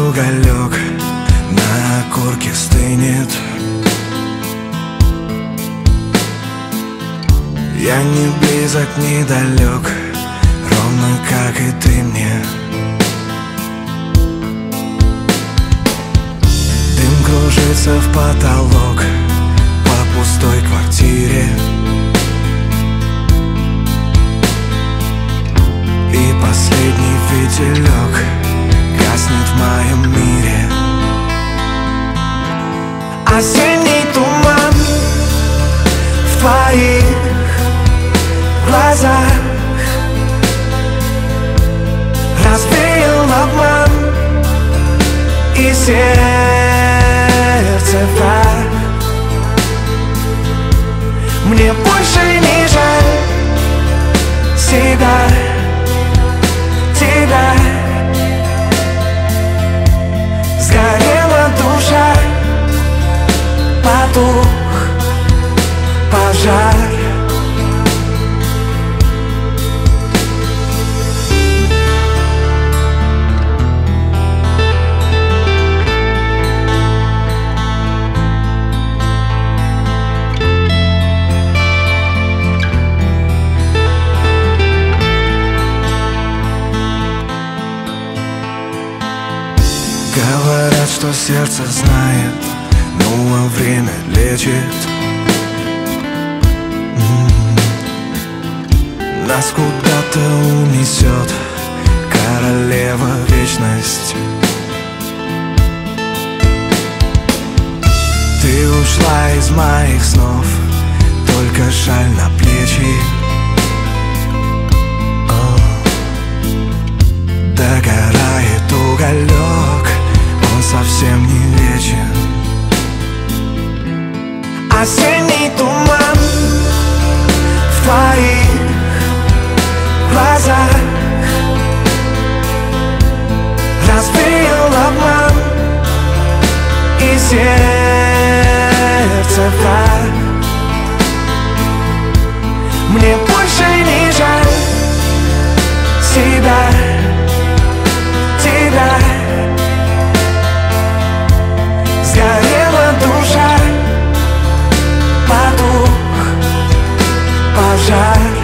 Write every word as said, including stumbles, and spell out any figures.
уголек на окурке стынет. Я не близок, не далек, ровно как и ты мне. Дым кружится в потолок по пустой квартире, и последний фитилек гаснет в моем мире. Осенний туман в твоих глазах развеял обман, и сердце враг. Мне больше не жаль себя, тебя. Сгорела душа, потух пожар. Говорят, что сердце знает, ну а время лечит. М-м-м. Нас куда-то унесет королева вечность. Ты ушла из моих снов, только шаль на плечи. О, догорает уголек, он совсем не вечен. Осенний туман в твоих глазах развеял обман, и сердце враг. Мне больше не жаль себя, тебя. Сгорела душа, потух пожар.